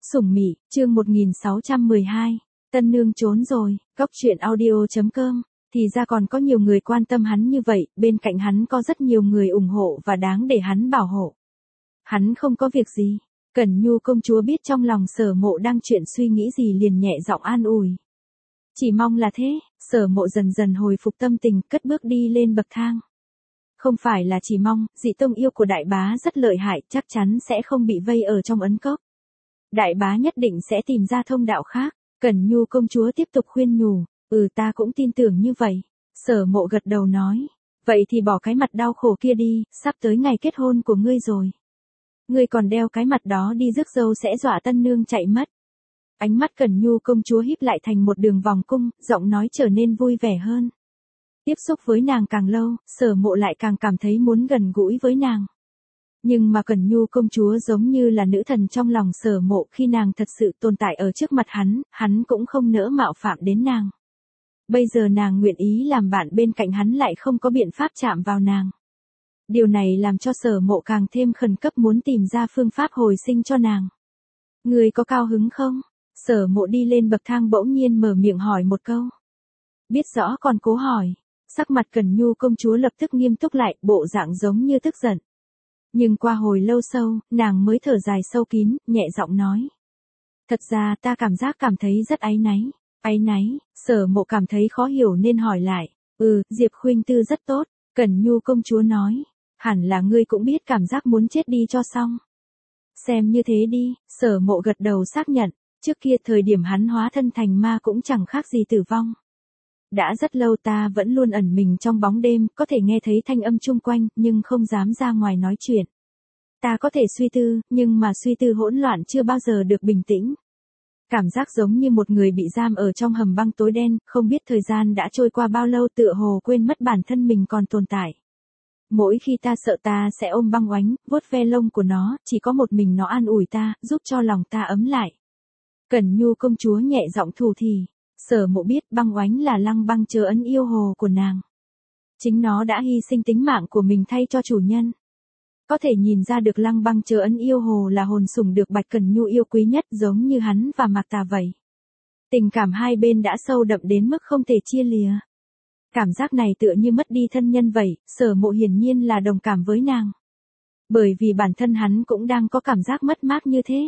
Sủng Mị, chương 1612, Tân Nương trốn rồi, Cóc truyện audio.com, thì ra còn có nhiều người quan tâm hắn như vậy, bên cạnh hắn có rất nhiều người ủng hộ và đáng để hắn bảo hộ. Hắn không có việc gì. Cẩn Nhu công chúa biết trong lòng Sở Mộ đang chuyện suy nghĩ gì liền nhẹ giọng an ủi. Chỉ mong là thế. Sở Mộ dần dần hồi phục tâm tình, cất bước đi lên bậc thang. Không phải là chỉ mong, dị tông yêu của đại bá rất lợi hại, chắc chắn sẽ không bị vây ở trong ấn cốc. Đại bá nhất định sẽ tìm ra thông đạo khác. Cẩn Nhu công chúa tiếp tục khuyên nhủ. Ta cũng tin tưởng như vậy. Sở Mộ gật đầu nói. Vậy thì bỏ cái mặt đau khổ kia đi, sắp tới ngày kết hôn của ngươi rồi. Ngươi còn đeo cái mặt đó đi rước dâu sẽ dọa tân nương chạy mất. Ánh mắt Cẩn Nhu công chúa híp lại thành một đường vòng cung, giọng nói trở nên vui vẻ hơn. Tiếp xúc với nàng càng lâu, Sở Mộ lại càng cảm thấy muốn gần gũi với nàng. Nhưng mà Cẩn Nhu công chúa giống như là nữ thần trong lòng Sở Mộ, khi nàng thật sự tồn tại ở trước mặt hắn cũng không nỡ mạo phạm đến nàng. Bây giờ nàng nguyện ý làm bạn bên cạnh hắn lại không có biện pháp chạm vào nàng. Điều này làm cho Sở Mộ càng thêm khẩn cấp muốn tìm ra phương pháp hồi sinh cho nàng. Người có cao hứng không? Sở Mộ đi lên bậc thang bỗng nhiên mở miệng hỏi một câu. Biết rõ còn cố hỏi. Sắc mặt Cẩn Nhu công chúa lập tức nghiêm túc lại, bộ dạng giống như tức giận. Nhưng qua hồi lâu sâu, nàng mới thở dài sâu kín, nhẹ giọng nói. Thật ra ta cảm thấy rất áy náy. Áy náy. Sở Mộ cảm thấy khó hiểu nên hỏi lại. Diệp Khuynh Tư rất tốt. Cẩn Nhu công chúa nói. Hẳn là ngươi cũng biết cảm giác muốn chết đi cho xong. Xem như thế đi. Sở Mộ gật đầu xác nhận. Trước kia thời điểm hắn hóa thân thành ma cũng chẳng khác gì tử vong. Đã rất lâu ta vẫn luôn ẩn mình trong bóng đêm, có thể nghe thấy thanh âm chung quanh, nhưng không dám ra ngoài nói chuyện. Ta có thể suy tư, nhưng mà suy tư hỗn loạn chưa bao giờ được bình tĩnh. Cảm giác giống như một người bị giam ở trong hầm băng tối đen, không biết thời gian đã trôi qua bao lâu, tựa hồ quên mất bản thân mình còn tồn tại. Mỗi khi ta sợ ta sẽ ôm băng oánh, vuốt ve lông của nó, chỉ có một mình nó an ủi ta, giúp cho lòng ta ấm lại. Cẩn Nhu công chúa nhẹ giọng thủ thỉ. Sở Mộ biết băng oánh là Lăng Băng Chớ Ấn yêu hồ của nàng. Chính nó đã hy sinh tính mạng của mình thay cho chủ nhân. Có thể nhìn ra được Lăng Băng Chớ Ấn yêu hồ là hồn sủng được Bạch Cẩn Nhu yêu quý nhất, giống như hắn và Mạc Tà vậy. Tình cảm hai bên đã sâu đậm đến mức không thể chia lìa. Cảm giác này tựa như mất đi thân nhân vậy, Sở Mộ hiển nhiên là đồng cảm với nàng. Bởi vì bản thân hắn cũng đang có cảm giác mất mát như thế.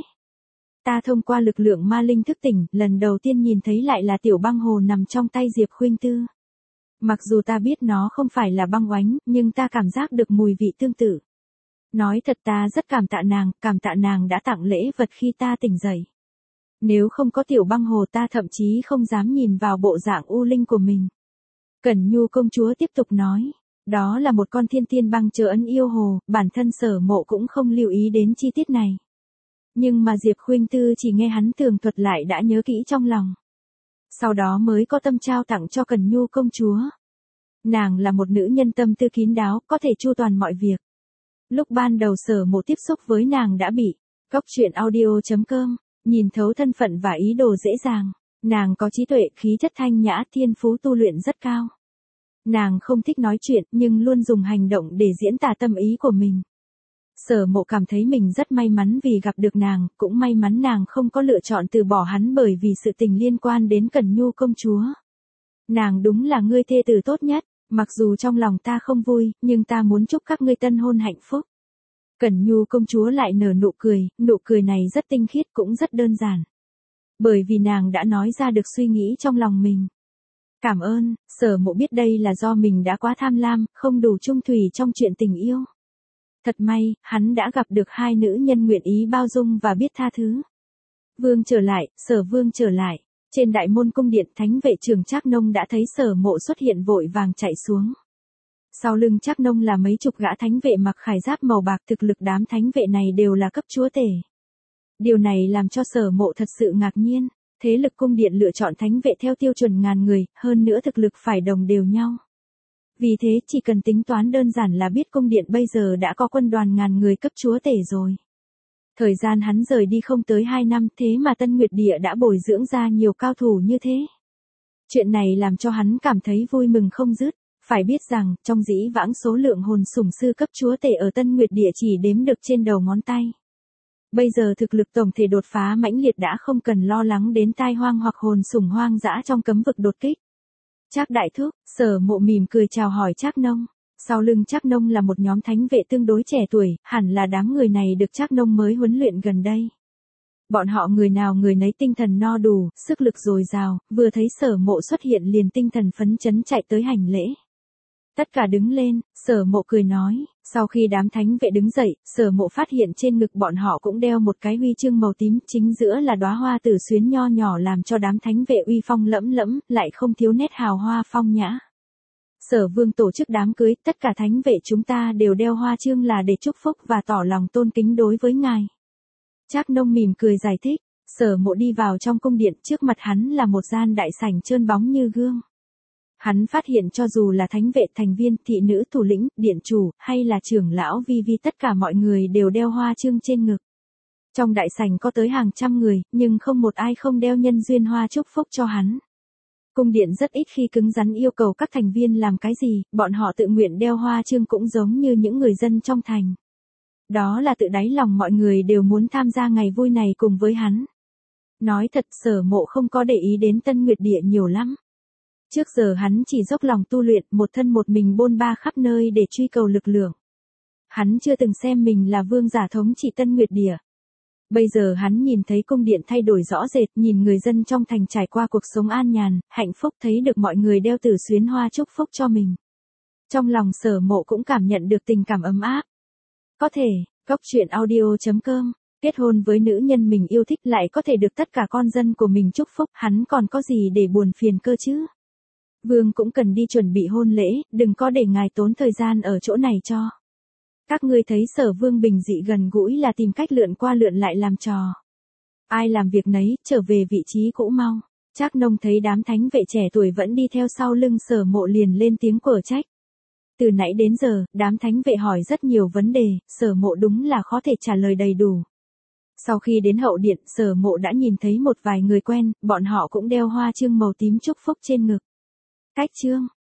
Ta thông qua lực lượng ma linh thức tỉnh, lần đầu tiên nhìn thấy lại là tiểu băng hồ nằm trong tay Diệp Khuynh Tư. Mặc dù ta biết nó không phải là băng oánh, nhưng ta cảm giác được mùi vị tương tự. Nói thật ta rất cảm tạ nàng đã tặng lễ vật khi ta tỉnh dậy. Nếu không có tiểu băng hồ ta thậm chí không dám nhìn vào bộ dạng u linh của mình. Cẩn Nhu công chúa tiếp tục nói, đó là một con thiên băng chớ ấn yêu hồ, bản thân Sở Mộ cũng không lưu ý đến chi tiết này. Nhưng mà Diệp Khuynh Tư chỉ nghe hắn tường thuật lại đã nhớ kỹ trong lòng. Sau đó mới có tâm trao tặng cho Cẩn Nhu công chúa. Nàng là một nữ nhân tâm tư kín đáo, có thể chu toàn mọi việc. Lúc ban đầu Sở Mộ tiếp xúc với nàng đã bị Cóc truyện audio.com nhìn thấu thân phận và ý đồ dễ dàng. Nàng có trí tuệ, khí chất thanh nhã, thiên phú tu luyện rất cao. Nàng không thích nói chuyện nhưng luôn dùng hành động để diễn tả tâm ý của mình. Sở Mộ cảm thấy mình rất may mắn vì gặp được nàng, cũng may mắn nàng không có lựa chọn từ bỏ hắn bởi vì sự tình liên quan đến Cẩn Nhu công chúa. Nàng đúng là ngươi thê tử tốt nhất, mặc dù trong lòng ta không vui, nhưng ta muốn chúc các ngươi tân hôn hạnh phúc. Cẩn Nhu công chúa lại nở nụ cười này rất tinh khiết cũng rất đơn giản. Bởi vì nàng đã nói ra được suy nghĩ trong lòng mình. Cảm ơn. Sở Mộ biết đây là do mình đã quá tham lam, không đủ trung thủy trong chuyện tình yêu. Thật may, hắn đã gặp được hai nữ nhân nguyện ý bao dung và biết tha thứ. Vương trở lại, Sở Vương trở lại. Trên đại môn cung điện, thánh vệ trưởng Trác Nông đã thấy Sở Mộ xuất hiện vội vàng chạy xuống. Sau lưng Trác Nông là mấy chục gã thánh vệ mặc khải giáp màu bạc, thực lực đám thánh vệ này đều là cấp chúa tể. Điều này làm cho Sở Mộ thật sự ngạc nhiên, thế lực cung điện lựa chọn thánh vệ theo tiêu chuẩn ngàn người, hơn nữa thực lực phải đồng đều nhau. Vì thế chỉ cần tính toán đơn giản là biết cung điện bây giờ đã có quân đoàn ngàn người cấp chúa tể rồi. Thời gian hắn rời đi không tới 2 năm, thế mà Tân Nguyệt Địa đã bồi dưỡng ra nhiều cao thủ như thế. Chuyện này làm cho hắn cảm thấy vui mừng không dứt. Phải biết rằng, trong dĩ vãng số lượng hồn sủng sư cấp chúa tể ở Tân Nguyệt Địa chỉ đếm được trên đầu ngón tay. Bây giờ thực lực tổng thể đột phá mãnh liệt đã không cần lo lắng đến tai hoang hoặc hồn sủng hoang dã trong cấm vực đột kích. Trác đại thúc, Sở Mộ mỉm cười chào hỏi Trác Nông. Sau lưng Trác Nông là một nhóm thánh vệ tương đối trẻ tuổi, hẳn là đám người này được Trác Nông mới huấn luyện gần đây. Bọn họ người nào người nấy tinh thần no đủ, sức lực dồi dào, vừa thấy Sở Mộ xuất hiện liền tinh thần phấn chấn chạy tới hành lễ. Tất cả đứng lên, Sở Mộ cười nói, sau khi đám thánh vệ đứng dậy, Sở Mộ phát hiện trên ngực bọn họ cũng đeo một cái huy chương màu tím, chính giữa là đóa hoa tử xuyến nho nhỏ làm cho đám thánh vệ uy phong lẫm lẫm, lại không thiếu nét hào hoa phong nhã. Sở Vương tổ chức đám cưới, tất cả thánh vệ chúng ta đều đeo hoa chương là để chúc phúc và tỏ lòng tôn kính đối với ngài. Trác Nông mỉm cười giải thích, Sở Mộ đi vào trong cung điện, trước mặt hắn là một gian đại sảnh trơn bóng như gương. Hắn phát hiện cho dù là thánh vệ, thành viên, thị nữ, thủ lĩnh, điện chủ, hay là trưởng lão vi vi, tất cả mọi người đều đeo hoa chương trên ngực. Trong đại sảnh có tới hàng trăm người, nhưng không một ai không đeo nhân duyên hoa chúc phúc cho hắn. Cung điện rất ít khi cứng rắn yêu cầu các thành viên làm cái gì, bọn họ tự nguyện đeo hoa chương cũng giống như những người dân trong thành. Đó là tự đáy lòng mọi người đều muốn tham gia ngày vui này cùng với hắn. Nói thật, Sở Mộ không có để ý đến Tân Nguyệt Địa nhiều lắm. Trước giờ hắn chỉ dốc lòng tu luyện, một thân một mình bôn ba khắp nơi để truy cầu lực lượng. Hắn chưa từng xem mình là vương giả thống trị Tân Nguyệt Địa. Bây giờ hắn nhìn thấy cung điện thay đổi rõ rệt, nhìn người dân trong thành trải qua cuộc sống an nhàn, hạnh phúc, thấy được mọi người đeo tử xuyến hoa chúc phúc cho mình. Trong lòng Sở Mộ cũng cảm nhận được tình cảm ấm áp. Có thể, Goctruyện.audio.com, kết hôn với nữ nhân mình yêu thích lại có thể được tất cả con dân của mình chúc phúc, hắn còn có gì để buồn phiền cơ chứ? Vương cũng cần đi chuẩn bị hôn lễ, đừng có để ngài tốn thời gian ở chỗ này cho. Các ngươi thấy Sở Vương bình dị gần gũi là tìm cách lượn qua lượn lại làm trò. Ai làm việc nấy, trở về vị trí cũ mau. Trác Nông thấy đám thánh vệ trẻ tuổi vẫn đi theo sau lưng Sở Mộ liền lên tiếng quở trách. Từ nãy đến giờ, đám thánh vệ hỏi rất nhiều vấn đề, Sở Mộ đúng là khó thể trả lời đầy đủ. Sau khi đến hậu điện, Sở Mộ đã nhìn thấy một vài người quen, bọn họ cũng đeo hoa chương màu tím chúc phúc trên ngực. Cách chương